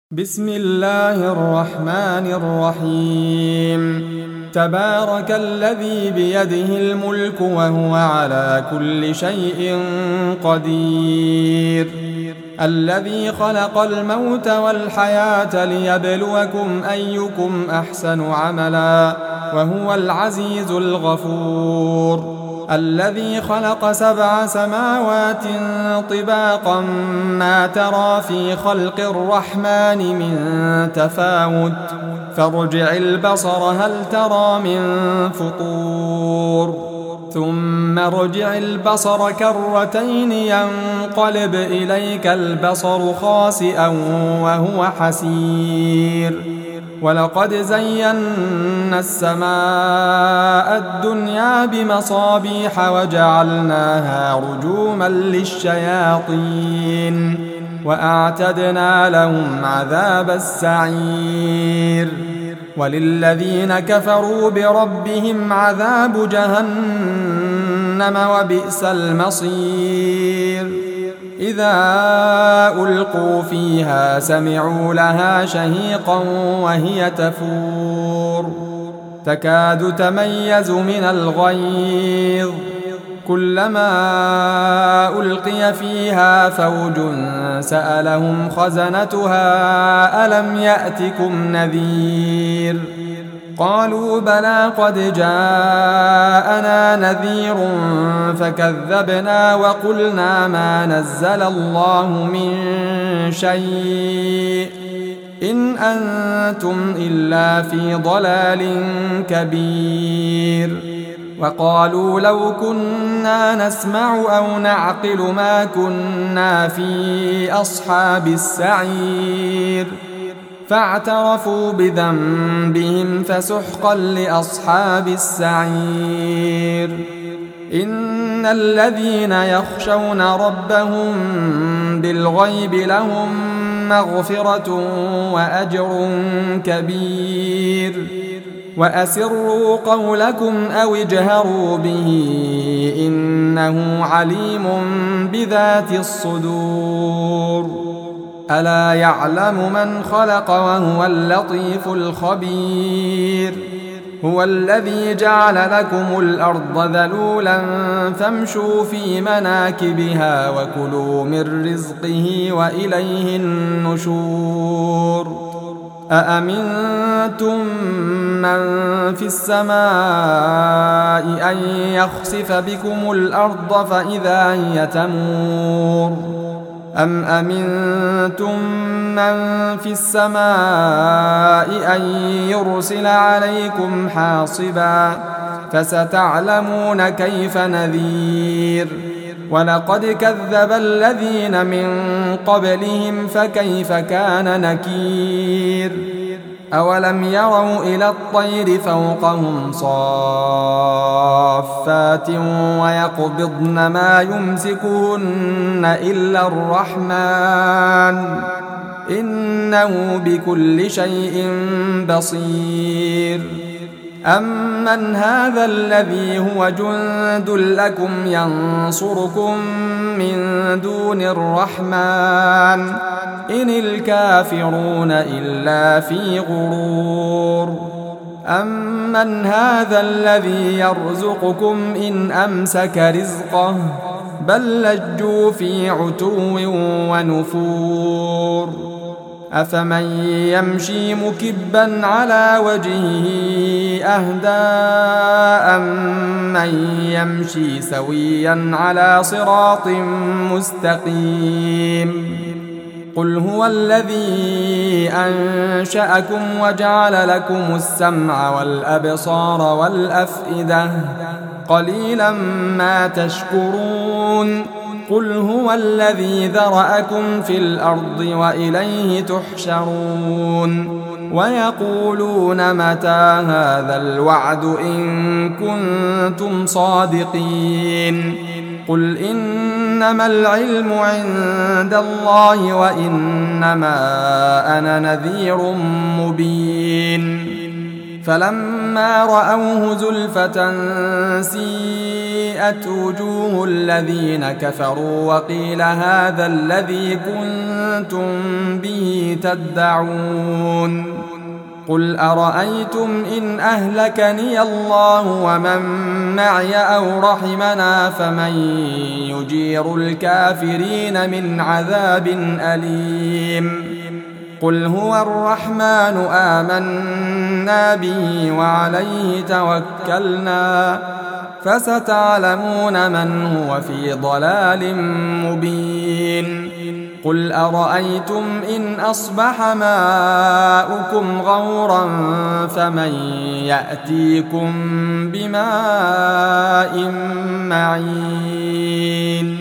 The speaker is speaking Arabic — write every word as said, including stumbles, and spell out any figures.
بسم الله الرحمن الرحيم تبارك الذي بيده الملك وهو على كل شيء قدير الذي خلق الموت والحياة ليبلوكم أيكم أحسن عملا وهو العزيز الغفور الذي خلق سبع سماوات طباقا ما ترى في خلق الرحمن من تفاوت فارجع البصر هل ترى من فطور ثم ارجع البصر كرتين ينقلب إليك البصر خاسئا وهو حسير ولقد زينا السماء الدنيا بمصابيح وجعلناها رجوما للشياطين وأعتدنا لهم عذاب السعير وللذين كفروا بربهم عذاب جهنم وبئس المصير إذا ألقوا فيها سمعوا لها شهيقا وهي تفور تكاد تميز من الغيظ كلما ألقي فيها فوج سألهم خزنتها ألم يأتكم نذير قالوا بلى قد جاءنا نذير فكذبنا وقلنا ما نزل الله من شيء إن أنتم إلا في ضلال كبير وقالوا لو كنا نسمع أو نعقل ما كنا في أصحاب السعير فاعترفوا بذنبهم فسحقا لأصحاب السعير إن الذين يخشون ربهم بالغيب لهم مغفرة وأجر كبير وأسروا قولكم أو اجهروا به إنه عليم بذات الصدور ألا يعلم من خلق وهو اللطيف الخبير هو الذي جعل لكم الأرض ذلولا فامشوا في مناكبها وكلوا من رزقه وإليه النشور أأمنتم من في السماء أن يخسف بكم الأرض فإذا هي تمور أم أمنتم من في السماء أن يرسل عليكم حاصبا فستعلمون كيف نذير ولقد كذب الذين من قبلهم فكيف كان نكير أولم يروا إلى الطير فوقهم صافات ويقبضن ما يمسكهن إلا الرحمن إنه بكل شيء بصير أمن هذا الذي هو جند لكم ينصركم من دون الرحمن إن الكافرون إلا في غرور أمن هذا الذي يرزقكم إن أمسك رزقه بل لجوا في عتو ونفور أفمن يمشي مكبا على وجهه أهدى أمن يمشي سويا على صراط مستقيم قل هو الذي أنشأكم وجعل لكم السمع والأبصار والأفئدة قليلا ما تشكرون قل هو الذي ذرأكم في الأرض وإليه تحشرون ويقولون متى هذا الوعد إن كنتم صادقين قل إنما العلم عند الله وإنما أنا نذير مبين فلما رأوه زلفة سيئت وجوه الذين كفروا وقيل هذا الذي كنتم به تدعون قل أرأيتم إن أهلكني الله ومن معي أو رحمنا فمن يجير الكافرين من عذاب أليم قل هو الرحمن آمنا به وعليه توكلنا فستعلمون من هو في ضلال مبين قل أرأيتم إن أصبح ماؤكم غورا فمن يأتيكم بماء معين